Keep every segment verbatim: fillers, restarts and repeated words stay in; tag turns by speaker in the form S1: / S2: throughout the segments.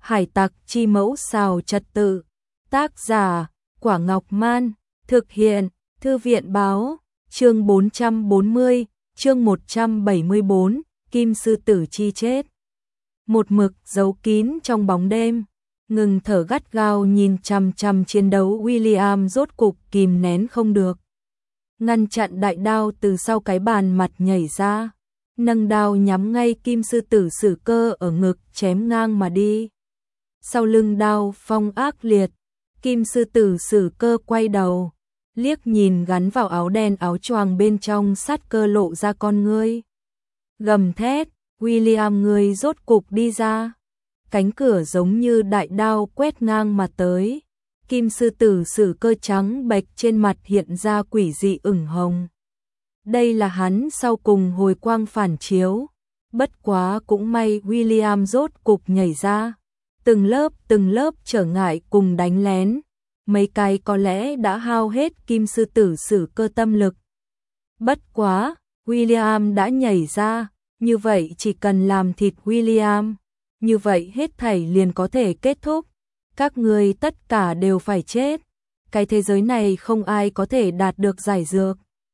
S1: Hải tặc chi mẫu xào trật tự. Tác giả, Quả Ngọc Man. Thực hiện, Thư viện Báo. Chương bốn trăm bốn mươi, chương một trăm bảy mươi bốn, Kim sư tử chi chết. Một mực giấu kín trong bóng đêm, ngừng thở gắt gao nhìn chằm chằm chiến đấu, William rốt cục kìm nén không được. Ngăn chặn đại đao từ sau cái bàn mặt nhảy ra, nâng đao nhắm ngay Kim sư tử Sử Cơ ở ngực chém ngang mà đi. Sau lưng đao phong ác liệt, Kim sư tử Sử Cơ quay đầu, liếc nhìn gắn vào áo đen áo choàng bên trong sát cơ lộ ra con ngươi. Gầm thét, William ngươi rốt cục đi ra. Cánh cửa giống như đại đao quét ngang mà tới. Kim sư tử Sử Cơ trắng bệch trên mặt hiện ra quỷ dị ửng hồng. Đây là hắn sau cùng hồi quang phản chiếu. Bất quá cũng may William rốt cục nhảy ra. Từng lớp từng lớp trở ngại cùng đánh lén. Mấy cái có lẽ đã hao hết Kim sư tử Sử Cơ tâm lực. Bất quá, William đã nhảy ra, như vậy chỉ cần làm thịt William, như vậy hết thảy liền có thể kết thúc. Các ngươi tất cả đều phải chết. Cái thế giới này không ai có thể đạt được giải dược.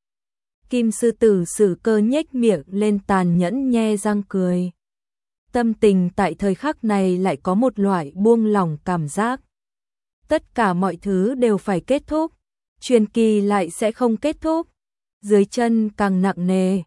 S1: Kim sư tử Sử Cơ nhếch miệng lên tàn nhẫn nhe răng cười. Tâm tình tại thời khắc này lại có một loại buông lỏng cảm giác. Tất cả mọi thứ đều phải kết thúc, truyền kỳ lại sẽ không kết thúc. Dưới chân càng nặng nề,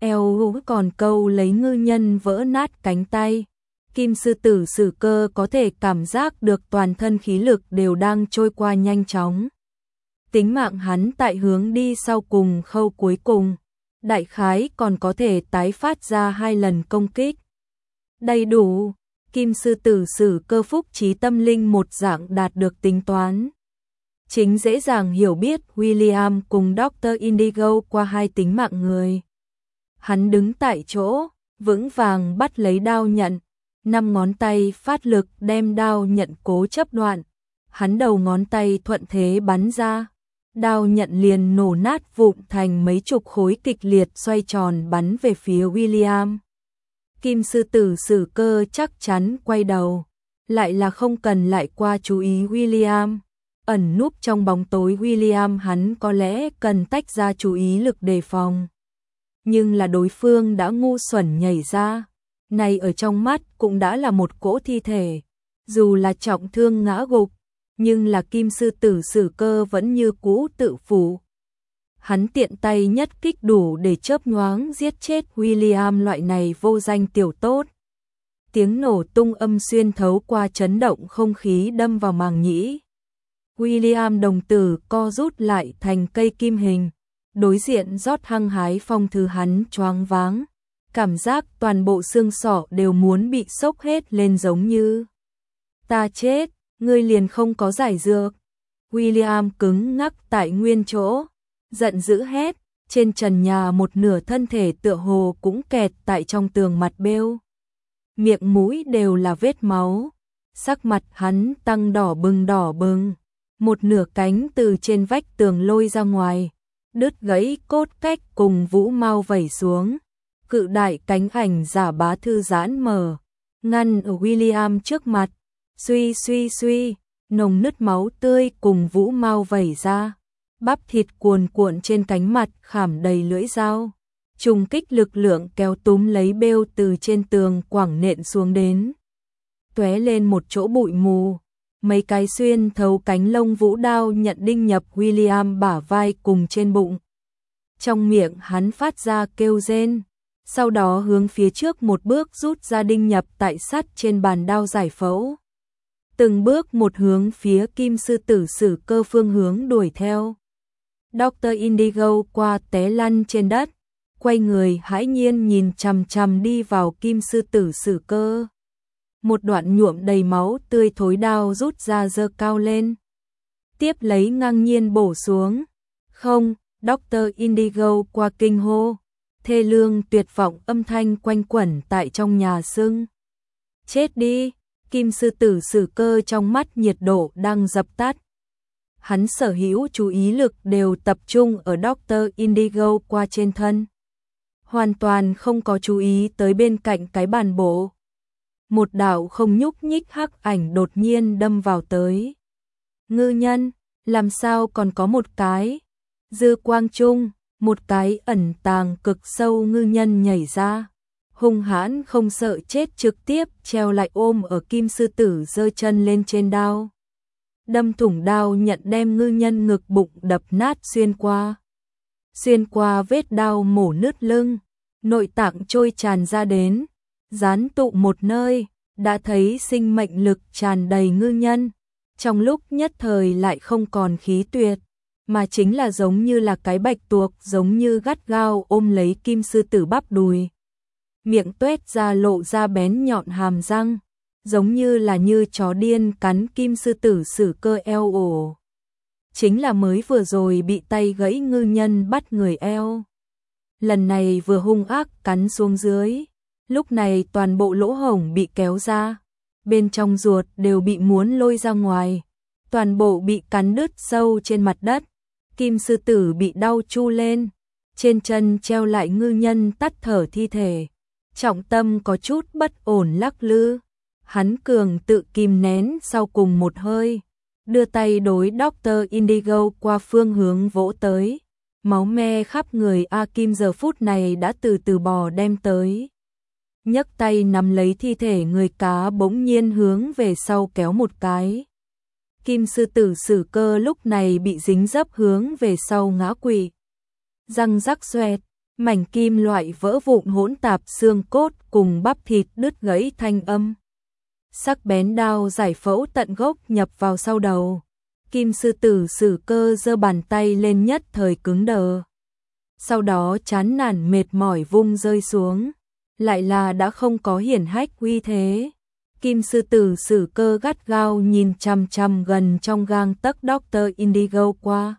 S1: eo còn câu lấy ngư nhân vỡ nát cánh tay. Kim sư tử Sử Cơ có thể cảm giác được toàn thân khí lực đều đang trôi qua nhanh chóng. Tính mạng hắn tại hướng đi sau cùng khâu cuối cùng, đại khái còn có thể tái phát ra hai lần công kích. Đầy đủ, Kim sư tử Sử Cơ phúc trí tâm linh một dạng đạt được tính toán. Chính dễ dàng hiểu biết William cùng Doctor Indigo qua hai tính mạng người. Hắn đứng tại chỗ, vững vàng bắt lấy đao nhận, năm ngón tay phát lực đem đao nhận cố chấp đoạn. Hắn đầu ngón tay thuận thế bắn ra, đao nhận liền nổ nát vụn thành mấy chục khối kịch liệt xoay tròn bắn về phía William. Kim sư tử Sử Cơ chắc chắn quay đầu, lại là không cần lại qua chú ý William. Ẩn núp trong bóng tối William hắn có lẽ cần tách ra chú ý lực đề phòng. Nhưng là đối phương đã ngu xuẩn nhảy ra, này ở trong mắt cũng đã là một cỗ thi thể. Dù là trọng thương ngã gục, nhưng là Kim sư tử Sử Cơ vẫn như cũ tự phủ. Hắn tiện tay nhất kích đủ để chớp nhoáng giết chết William loại này vô danh tiểu tốt. Tiếng nổ tung âm xuyên thấu qua chấn động không khí đâm vào màng nhĩ. William đồng tử co rút lại thành cây kim hình, đối diện rót hăng hái phong thứ hắn choáng váng. Cảm giác toàn bộ xương sọ đều muốn bị sốc hết lên giống như. Ta chết, ngươi liền không có giải dược. William cứng ngắc tại nguyên chỗ, giận dữ hét, trên trần nhà một nửa thân thể tựa hồ cũng kẹt tại trong tường mặt bêu. Miệng mũi đều là vết máu, sắc mặt hắn tăng đỏ bừng đỏ bừng, một nửa cánh từ trên vách tường lôi ra ngoài, đứt gãy cốt cách cùng vũ mau vẩy xuống. Cự đại cánh ảnh giả bá thư giãn mở, ngăn ở William trước mặt, suy suy suy, nồng nứt máu tươi cùng vũ mau vẩy ra. Bắp thịt cuồn cuộn trên cánh mặt khảm đầy lưỡi dao. Trùng kích lực lượng kéo túm lấy bêu từ trên tường quẳng nện xuống đến. Tóe lên một chỗ bụi mù. Mấy cái xuyên thấu cánh lông vũ đao nhận đinh nhập William bả vai cùng trên bụng. Trong miệng hắn phát ra kêu rên. Sau đó hướng phía trước một bước rút ra đinh nhập tại sắt trên bàn đao giải phẫu. Từng bước một hướng phía Kim sư tử Sử Cơ phương hướng đuổi theo. Doctor Indigo qua té lăn trên đất, quay người hãi nhiên nhìn chằm chằm đi vào Kim sư tử Sử Cơ. Một đoạn nhuộm đầy máu tươi thối đao rút ra giơ cao lên. Tiếp lấy ngang nhiên bổ xuống. Không, Doctor Indigo qua kinh hô. Thê lương tuyệt vọng âm thanh quanh quẩn tại trong nhà xưng. Chết đi, Kim sư tử Sử Cơ trong mắt nhiệt độ đang dập tắt. Hắn sở hữu chú ý lực đều tập trung ở Doctor Indigo qua trên thân. Hoàn toàn không có chú ý tới bên cạnh cái bàn bộ. một đạo không nhúc nhích hắc ảnh đột nhiên đâm vào tới. Ngư nhân, làm sao còn có một cái? Dư quang trung, một cái ẩn tàng cực sâu ngư nhân nhảy ra. Hung hãn không sợ chết trực tiếp treo lại ôm ở kim sư tử giơ chân lên trên đao. Đâm thủng đao nhận đem ngư nhân ngực bụng đập nát xuyên qua. Xuyên qua vết đao mổ nứt lưng, nội tạng trôi tràn ra đến, dán tụ một nơi, đã thấy sinh mệnh lực tràn đầy ngư nhân. Trong lúc nhất thời lại không còn khí tuyệt, mà chính là giống như là cái bạch tuộc giống như gắt gao ôm lấy kim sư tử bắp đùi. Miệng tuét ra lộ ra bén nhọn hàm răng, giống như là như chó điên cắn kim sư tử sử cơ eo ổ. Chính là mới vừa rồi bị tay gãy ngư nhân bắt người eo. Lần này vừa hung ác cắn xuống dưới, lúc này toàn bộ lỗ hổng bị kéo ra, bên trong ruột đều bị muốn lôi ra ngoài, toàn bộ bị cắn đứt sâu trên mặt đất. Kim sư tử bị đau chu lên, trên chân treo lại ngư nhân tắt thở thi thể. Trọng tâm có chút bất ổn lắc lư, hắn cường tự kìm nén sau cùng một hơi, đưa tay đối Doctor Indigo qua phương hướng vỗ tới. Máu me khắp người A Kim giờ phút này đã từ từ bò đem tới. Nhấc tay nắm lấy thi thể người cá bỗng nhiên hướng về sau kéo một cái. Kim sư tử sử cơ lúc này bị dính dấp hướng về sau ngã quỵ. Răng rắc xoẹt, mảnh kim loại vỡ vụn hỗn tạp xương cốt cùng bắp thịt đứt gãy thanh âm. Sắc bén đao giải phẫu tận gốc nhập vào sau đầu. Kim sư tử sử cơ giơ bàn tay lên nhất thời cứng đờ. Sau đó chán nản mệt mỏi vung rơi xuống. Lại là đã không có hiển hách uy thế. Kim sư tử sử cơ gắt gao nhìn chằm chằm gần trong gang tấc Doctor Indigo qua.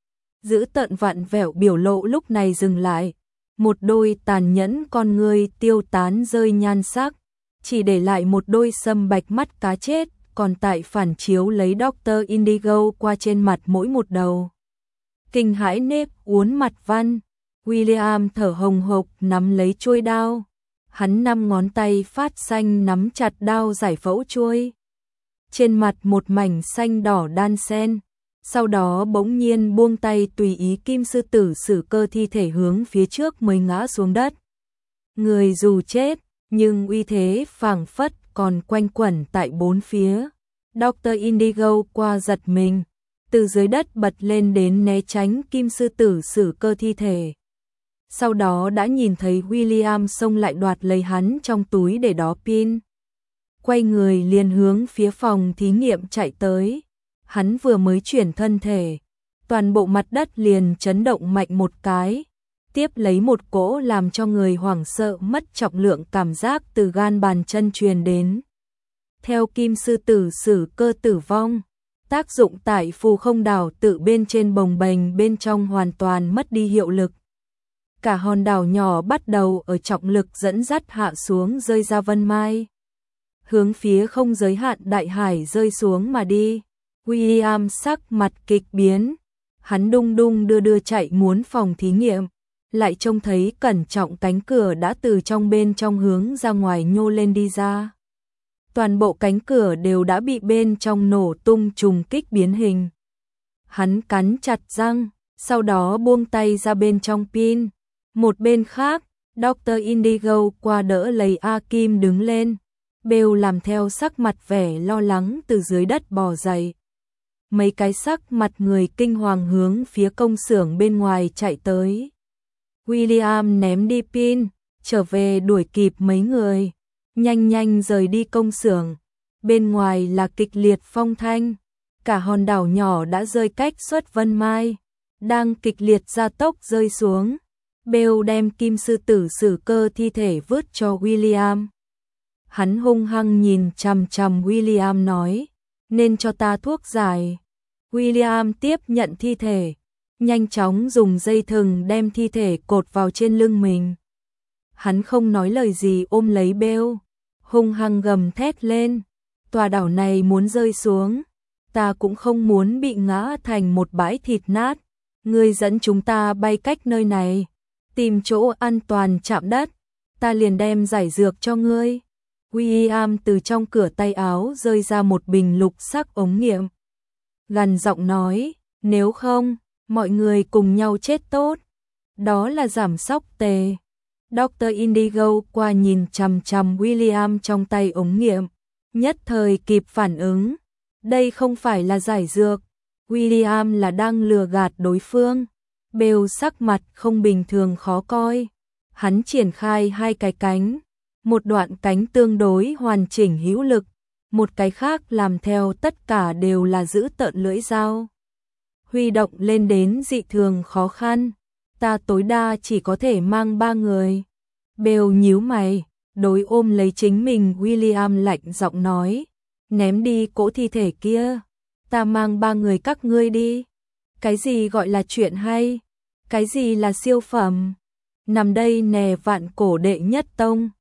S1: Giữ tận vặn vẹo biểu lộ lúc này dừng lại. Một đôi tàn nhẫn con người tiêu tán rơi nhan sắc. Chỉ để lại một đôi sâm bạch mắt cá chết. Còn tại phản chiếu lấy Doctor Indigo qua trên mặt mỗi một đầu. Kinh hãi nếp uốn mặt văn. William thở hồng hộc nắm lấy chuôi đao. Hắn năm ngón tay phát xanh nắm chặt đao giải phẫu chuôi. Trên mặt một mảnh xanh đỏ đan xen. Sau đó bỗng nhiên buông tay tùy ý kim sư tử sử cơ thi thể hướng phía trước mới ngã xuống đất. Người dù chết, nhưng uy thế phảng phất còn quanh quẩn tại bốn phía. Doctor Indigo qua giật mình, từ dưới đất bật lên đến né tránh kim sư tử sử cơ thi thể. Sau đó đã nhìn thấy William xông lại đoạt lấy hắn trong túi để đó pin. Quay người liền hướng phía phòng thí nghiệm chạy tới. Hắn vừa mới chuyển thân thể, toàn bộ mặt đất liền chấn động mạnh một cái. Tiếp lấy một cỗ làm cho người hoảng sợ mất trọng lượng cảm giác từ gan bàn chân truyền đến. Theo kim sư tử sử cơ tử vong, tác dụng tại phù không đảo tự bên trên bồng bềnh bên trong hoàn toàn mất đi hiệu lực. Cả hòn đảo nhỏ bắt đầu ở trọng lực dẫn dắt hạ xuống rơi ra vân mai. Hướng phía không giới hạn đại hải rơi xuống mà đi. William sắc mặt kịch biến. Hắn đung đung đưa đưa chạy muốn phòng thí nghiệm. Lại trông thấy cẩn trọng cánh cửa đã từ trong bên trong hướng ra ngoài nhô lên đi ra. Toàn bộ cánh cửa đều đã bị bên trong nổ tung trùng kích biến hình. Hắn cắn chặt răng, sau đó buông tay ra bên trong pin. Một bên khác, Doctor Indigo qua đỡ lấy A Kim đứng lên. Bêu làm theo sắc mặt vẻ lo lắng từ dưới đất bò dậy. Mấy cái sắc mặt người kinh hoàng hướng phía công xưởng bên ngoài chạy tới. William ném đi pin, trở về đuổi kịp mấy người. Nhanh nhanh rời đi công xưởng. Bên ngoài là kịch liệt phong thanh. Cả hòn đảo nhỏ đã rơi cách suất vân mai. Đang kịch liệt gia tốc rơi xuống. Bêu đem kim sư tử sử cơ thi thể vứt cho William. Hắn hung hăng nhìn chằm chằm William nói. Nên cho ta thuốc giải. William tiếp nhận thi thể. Nhanh chóng dùng dây thừng đem thi thể cột vào trên lưng mình. Hắn không nói lời gì ôm lấy Bêu. Hung hăng gầm thét lên. Tòa đảo này muốn rơi xuống. Ta cũng không muốn bị ngã thành một bãi thịt nát. Ngươi dẫn chúng ta bay cách nơi này. Tìm chỗ an toàn chạm đất. Ta liền đem giải dược cho ngươi. William từ trong cửa tay áo rơi ra một bình lục sắc ống nghiệm. Gằn giọng nói, nếu không, mọi người cùng nhau chết tốt. Đó là giảm sóc tề. Doctor Indigo qua nhìn chằm chằm William trong tay ống nghiệm, nhất thời kịp phản ứng. Đây không phải là giải dược. William là đang lừa gạt đối phương. Bill sắc mặt không bình thường khó coi. Hắn triển khai hai cái cánh. Một đoạn cánh tương đối hoàn chỉnh hữu lực. Một cái khác làm theo tất cả đều là giữ tợn lưỡi dao. Huy động lên đến dị thường khó khăn. Ta tối đa chỉ có thể mang ba người. Bill nhíu mày, đối ôm lấy chính mình William lạnh giọng nói. Ném đi cỗ thi thể kia. Ta mang ba người các ngươi đi. Cái gì gọi là chuyện hay? Cái gì là siêu phẩm? Nằm đây nè vạn cổ đệ nhất tông.